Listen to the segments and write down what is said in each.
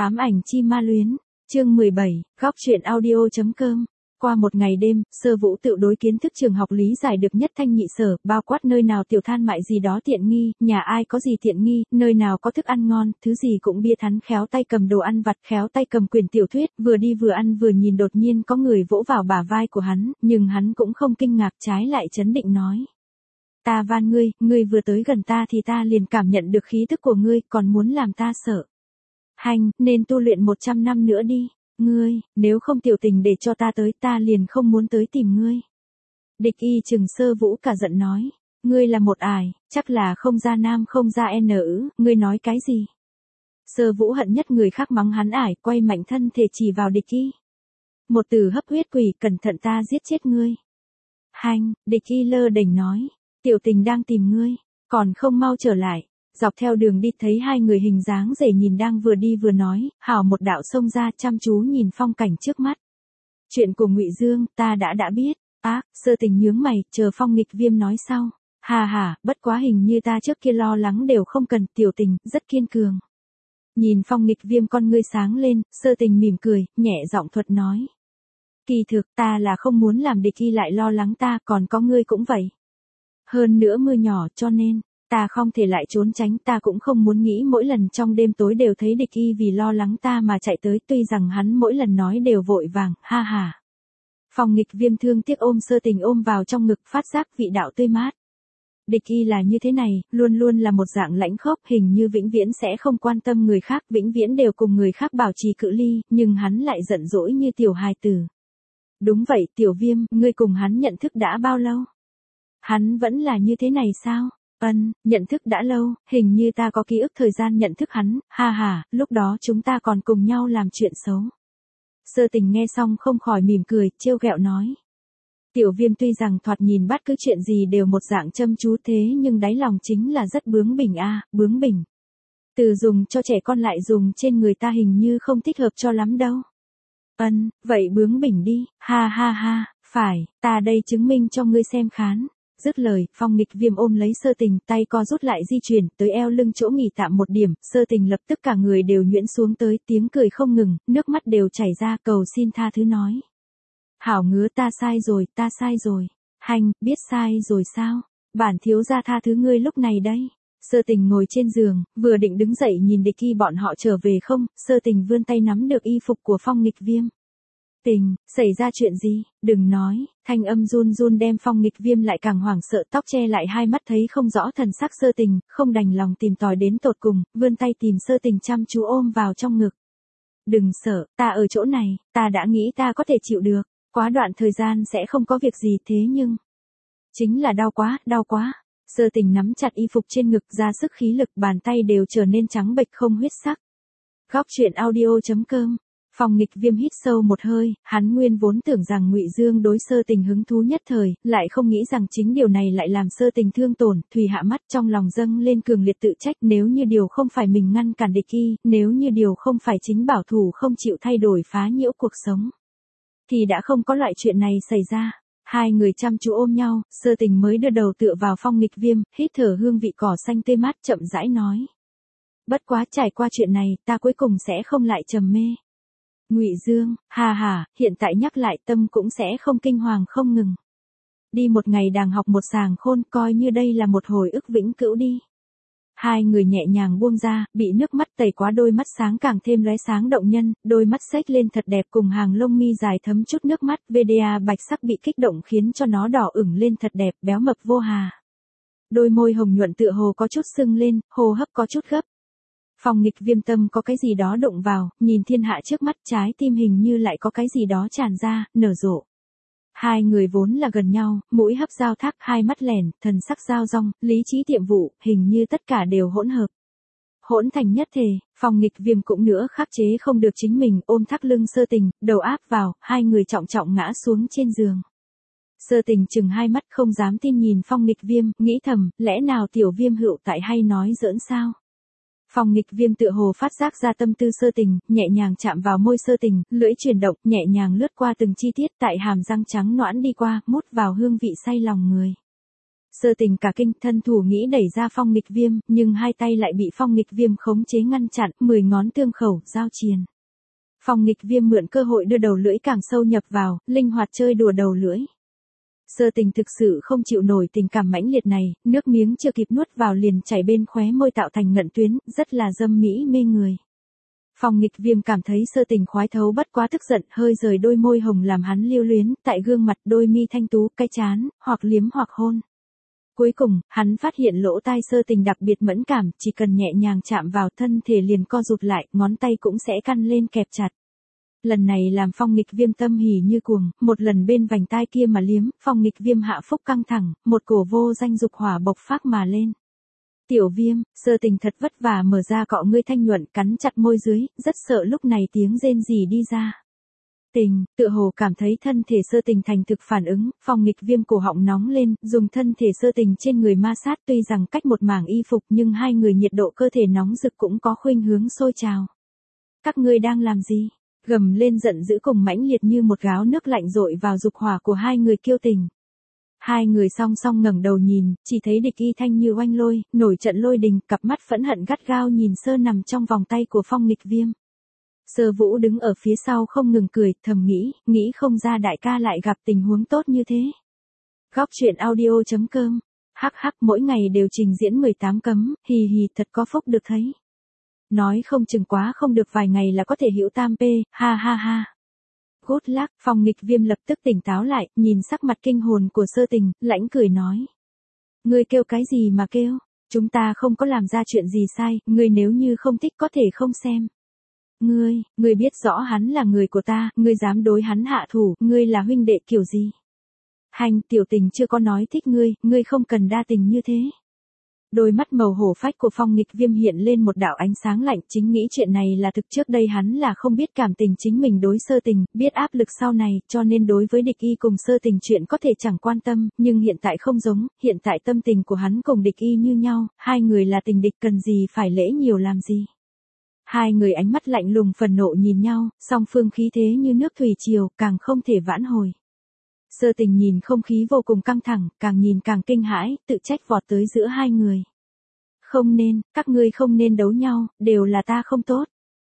Ám ảnh chi ma luyến, chương 17, góc truyện audio.com. Qua một ngày đêm, Sơ Vũ tự đối kiến thức trường học lý giải được nhất thanh nhị sở, bao quát nơi nào tiểu than mại gì đó tiện nghi, nhà ai có gì tiện nghi, nơi nào có thức ăn ngon, thứ gì cũng bia thắn, khéo tay cầm đồ ăn vặt, khéo tay cầm quyển tiểu thuyết, vừa đi vừa ăn vừa nhìn. Đột nhiên có người vỗ vào bả vai của hắn, nhưng hắn cũng không kinh ngạc, trái lại trấn định nói. Ta van ngươi vừa tới gần ta thì ta liền cảm nhận được khí tức của ngươi, còn muốn làm ta sợ. Hành, nên tu luyện 100 năm nữa đi. Ngươi, nếu không tiểu tình để cho ta tới, ta liền không muốn tới tìm ngươi. Địch Y chừng Sơ Vũ cả giận nói. Ngươi là một ải, chắc là không ra nam không ra nữ, ngươi nói cái gì? Sơ Vũ hận nhất người khác mắng hắn ải, quay mạnh thân thể chỉ vào Địch Y. Một từ hấp huyết quỷ, cẩn thận ta giết chết ngươi. Hành, Địch Y lơ đễnh nói. Tiểu tình đang tìm ngươi, còn không mau trở lại. Dọc theo đường đi thấy hai người hình dáng rể nhìn đang vừa đi vừa nói, hào một đạo xông ra chăm chú nhìn phong cảnh trước mắt. Chuyện của Ngụy Dương, ta đã biết. Sơ Tình nhướng mày, chờ Phong Nghịch Viêm nói sau. Hà, bất quá hình như ta trước kia lo lắng đều không cần, tiểu tình, rất kiên cường. Nhìn Phong Nghịch Viêm con ngươi sáng lên, Sơ Tình mỉm cười, nhẹ giọng thuật nói. Kỳ thực, ta là không muốn làm Địch Y lại lo lắng ta, còn có ngươi cũng vậy. Hơn nữa mưa nhỏ cho nên, ta không thể lại trốn tránh, ta cũng không muốn nghĩ mỗi lần trong đêm tối đều thấy Địch Y vì lo lắng ta mà chạy tới, tuy rằng hắn mỗi lần nói đều vội vàng, ha. Phong Nghịch Viêm thương tiếc ôm Sơ Tình ôm vào trong ngực, phát giác vị đạo tươi mát. Địch Y là như thế này, luôn luôn là một dạng lãnh khốc, hình như vĩnh viễn sẽ không quan tâm người khác, vĩnh viễn đều cùng người khác bảo trì cự ly, nhưng hắn lại giận dỗi như tiểu hài tử. Đúng vậy, Tiểu Viêm, ngươi cùng hắn nhận thức đã bao lâu? Hắn vẫn là như thế này sao? Nhận thức đã lâu, hình như ta có ký ức thời gian nhận thức hắn, ha, lúc đó chúng ta còn cùng nhau làm chuyện xấu. Sơ Tình nghe xong không khỏi mỉm cười, trêu ghẹo nói. Tiểu Viêm tuy rằng thoạt nhìn bất cứ chuyện gì đều một dạng chăm chú thế nhưng đáy lòng chính là rất bướng bỉnh bướng bỉnh. Từ dùng cho trẻ con lại dùng trên người ta hình như không thích hợp cho lắm đâu. Vậy bướng bỉnh đi, ha, phải, ta đây chứng minh cho ngươi xem khán. Dứt lời, Phong Nghịch Viêm ôm lấy Sơ Tình, tay co rút lại di chuyển, tới eo lưng chỗ nghỉ tạm một điểm, Sơ Tình lập tức cả người đều nhuyễn xuống tới, tiếng cười không ngừng, nước mắt đều chảy ra, cầu xin tha thứ nói. Hảo ngứa, ta sai rồi. Hành, biết sai rồi sao? Bản thiếu gia tha thứ ngươi lúc này đây. Sơ Tình ngồi trên giường, vừa định đứng dậy nhìn Địch Y bọn họ trở về không, Sơ Tình vươn tay nắm được y phục của Phong Nghịch Viêm. Tình, xảy ra chuyện gì, đừng nói, thanh âm run run đem Phong Nghịch Viêm lại càng hoảng sợ, tóc che lại hai mắt thấy không rõ thần sắc Sơ Tình, không đành lòng tìm tòi đến tột cùng, vươn tay tìm Sơ Tình chăm chú ôm vào trong ngực. Đừng sợ, ta ở chỗ này, ta đã nghĩ ta có thể chịu được, quá đoạn thời gian sẽ không có việc gì thế nhưng... Chính là đau quá. Sơ Tình nắm chặt y phục trên ngực ra sức khí lực, bàn tay đều trở nên trắng bệch không huyết sắc. Góc truyện audio.com. Phong Nghịch Viêm hít sâu một hơi, hắn nguyên vốn tưởng rằng Ngụy Dương đối Sơ Tình hứng thú nhất thời, lại không nghĩ rằng chính điều này lại làm Sơ Tình thương tổn, thùy hạ mắt trong lòng dâng lên cường liệt tự trách, nếu như điều không phải mình ngăn cản Địch Y, nếu như điều không phải chính bảo thủ không chịu thay đổi phá nhiễu cuộc sống, thì đã không có loại chuyện này xảy ra. Hai người chăm chú ôm nhau, Sơ Tình mới đưa đầu tựa vào Phong Nghịch Viêm, hít thở hương vị cỏ xanh tươi mát, chậm rãi nói. Bất quá trải qua chuyện này, ta cuối cùng sẽ không lại trầm mê. Ngụy Dương, ha, hiện tại nhắc lại tâm cũng sẽ không kinh hoàng không ngừng. Đi một ngày đàng học một sàng khôn, coi như đây là một hồi ức vĩnh cửu đi. Hai người nhẹ nhàng buông ra, bị nước mắt tẩy quá đôi mắt sáng càng thêm lóe sáng động nhân, đôi mắt xếch lên thật đẹp cùng hàng lông mi dài thấm chút nước mắt, VDA bạch sắc bị kích động khiến cho nó đỏ ửng lên thật đẹp, béo mập vô hà. Đôi môi hồng nhuận tựa hồ có chút sưng lên, hô hấp có chút gấp. Phong Nghịch Viêm tâm có cái gì đó đụng vào, nhìn thiên hạ trước mắt, trái tim hình như lại có cái gì đó tràn ra, nở rộ. Hai người vốn là gần nhau, mũi hấp giao thác, hai mắt lẻn, thần sắc giao dong, lý trí tiệm vụ, hình như tất cả đều hỗn hợp. Hỗn thành nhất thể, Phong Nghịch Viêm cũng nữa khắc chế không được chính mình, ôm thắt lưng Sơ Tình, đầu áp vào, hai người trọng trọng ngã xuống trên giường. Sơ Tình chừng hai mắt không dám tin nhìn Phong Nghịch Viêm, nghĩ thầm, lẽ nào Tiểu Viêm hữu tại hay nói giỡn sao? Phong Nghịch Viêm tựa hồ phát giác ra tâm tư Sơ Tình, nhẹ nhàng chạm vào môi Sơ Tình, lưỡi chuyển động, nhẹ nhàng lướt qua từng chi tiết tại hàm răng trắng nõn đi qua, mút vào hương vị say lòng người. Sơ Tình cả kinh, thân thủ nghĩ đẩy ra Phong Nghịch Viêm, nhưng hai tay lại bị Phong Nghịch Viêm khống chế ngăn chặn, 10 ngón tương khẩu, giao triền. Phong Nghịch Viêm mượn cơ hội đưa đầu lưỡi càng sâu nhập vào, linh hoạt chơi đùa đầu lưỡi. Sơ Tình thực sự không chịu nổi tình cảm mãnh liệt này, nước miếng chưa kịp nuốt vào liền chảy bên khóe môi tạo thành ngận tuyến, rất là dâm mỹ mê người. Phong Nghịch Viêm cảm thấy Sơ Tình khoái thấu bất quá tức giận, hơi rời đôi môi hồng làm hắn lưu luyến, tại gương mặt đôi mi thanh tú, cái trán, hoặc liếm hoặc hôn. Cuối cùng, hắn phát hiện lỗ tai Sơ Tình đặc biệt mẫn cảm, chỉ cần nhẹ nhàng chạm vào thân thể liền co rụt lại, ngón tay cũng sẽ căn lên kẹp chặt. Lần này làm Phong Nghịch Viêm tâm hỉ như cuồng, một lần bên vành tai kia mà liếm, Phong Nghịch Viêm hạ phúc căng thẳng, một cổ vô danh dục hỏa bộc phát mà lên. Tiểu Viêm, Sơ Tình thật vất vả mở ra cọ ngươi thanh nhuận, cắn chặt môi dưới, rất sợ lúc này tiếng rên rỉ đi ra. Tình, tựa hồ cảm thấy thân thể Sơ Tình thành thực phản ứng, Phong Nghịch Viêm cổ họng nóng lên, dùng thân thể Sơ Tình trên người ma sát, tuy rằng cách một mảng y phục nhưng hai người nhiệt độ cơ thể nóng rực cũng có khuynh hướng sôi trào. Các ngươi đang làm gì? Gầm lên giận dữ cùng mãnh liệt như một gáo nước lạnh dội vào dục hỏa của hai người kiêu tình. Hai người song song ngẩng đầu nhìn, chỉ thấy Địch Y thanh như oanh lôi, nổi trận lôi đình, cặp mắt phẫn hận gắt gao nhìn Sơ nằm trong vòng tay của Phong Nghịch Viêm. Sơ Vũ đứng ở phía sau không ngừng cười, thầm nghĩ không ra đại ca lại gặp tình huống tốt như thế. Góc truyện audio.com, hắc hắc mỗi ngày đều trình diễn 18 cấm, hì hì thật có phúc được thấy. Nói không chừng quá không được vài ngày là có thể hữu tam p, ha ha ha. Good luck, Phong Nghịch Viêm lập tức tỉnh táo lại, nhìn sắc mặt kinh hồn của Sơ Tình, lãnh cười nói. Ngươi kêu cái gì mà kêu, chúng ta không có làm ra chuyện gì sai, ngươi nếu như không thích có thể không xem. Ngươi biết rõ hắn là người của ta, ngươi dám đối hắn hạ thủ, ngươi là huynh đệ kiểu gì? Hành, tiểu tình chưa có nói thích ngươi không cần đa tình như thế. Đôi mắt màu hổ phách của Phong Nghịch Viêm hiện lên một đạo ánh sáng lạnh, chính nghĩ chuyện này là thực, trước đây hắn là không biết cảm tình chính mình đối Sơ Tình, biết áp lực sau này, cho nên đối với Địch Y cùng Sơ Tình chuyện có thể chẳng quan tâm, nhưng hiện tại không giống, hiện tại tâm tình của hắn cùng Địch Y như nhau, hai người là tình địch cần gì phải lễ nhiều làm gì. Hai người ánh mắt lạnh lùng phần nộ nhìn nhau, song phương khí thế như nước thủy triều, càng không thể vãn hồi. Sơ Tình nhìn không khí vô cùng căng thẳng, càng nhìn càng kinh hãi, tự trách vọt tới giữa hai người. Không nên, các ngươi không nên đấu nhau, đều là ta không tốt.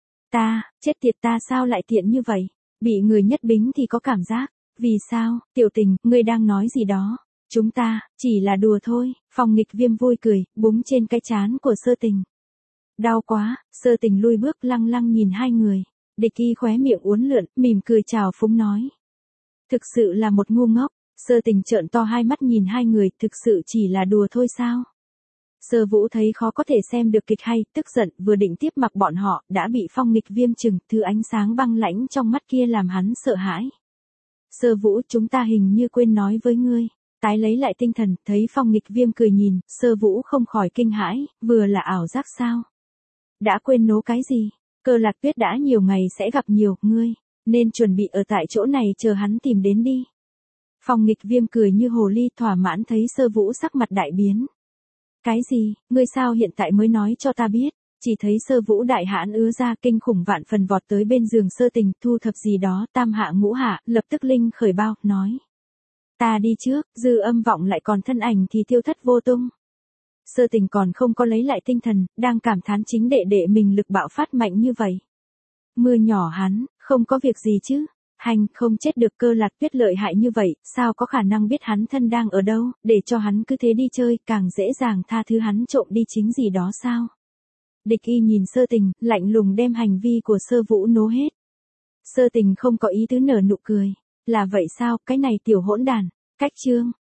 Ta, chết tiệt ta sao lại tiện như vậy? Bị người nhất bính thì có cảm giác. Vì sao, tiểu tình, ngươi đang nói gì đó? Chúng ta, chỉ là đùa thôi. Phong Nghịch Viêm vui cười, búng trên cái trán của Sơ Tình. Đau quá, Sơ Tình lui bước lăng lăng nhìn hai người. Địch Y khóe miệng uốn lượn, mỉm cười chào phúng nói. Thực sự là một ngu ngốc. Sơ Tình trợn to hai mắt nhìn hai người, thực sự chỉ là đùa thôi sao? Sơ Vũ thấy khó có thể xem được kịch hay, tức giận, vừa định tiếp mặc bọn họ, đã bị Phong Nghịch Viêm chừng, thứ ánh sáng băng lãnh trong mắt kia làm hắn sợ hãi. Sơ Vũ, chúng ta hình như quên nói với ngươi. Tái lấy lại tinh thần, thấy Phong Nghịch Viêm cười nhìn, Sơ Vũ không khỏi kinh hãi, vừa là ảo giác sao? Đã quên nố cái gì? Cơ Lạc Tuyết đã nhiều ngày sẽ gặp nhiều, ngươi nên chuẩn bị ở tại chỗ này chờ hắn tìm đến đi. Phong Nghịch Viêm cười như hồ ly, thỏa mãn thấy Sơ Vũ sắc mặt đại biến. Cái gì, ngươi sao hiện tại mới nói cho ta biết? Chỉ thấy Sơ Vũ đại hãn ứa ra, kinh khủng vạn phần vọt tới bên giường Sơ Tình, thu thập gì đó, tam hạ ngũ hạ, lập tức linh khởi bao, nói. Ta đi trước, dư âm vọng lại còn thân ảnh thì tiêu thất vô tung. Sơ Tình còn không có lấy lại tinh thần, đang cảm thán chính đệ đệ mình lực bạo phát mạnh như vậy. Mưa nhỏ hắn, không có việc gì chứ? Hành, không chết được, Cơ Lạc Tuyết lợi hại như vậy, sao có khả năng biết hắn thân đang ở đâu, để cho hắn cứ thế đi chơi, càng dễ dàng tha thứ hắn trộm đi chính gì đó sao? Địch Y nhìn Sơ Tình, lạnh lùng đem hành vi của Sơ Vũ nố hết. Sơ Tình không có ý tứ nở nụ cười. Là vậy sao, cái này tiểu hỗn đàn. Cách chương.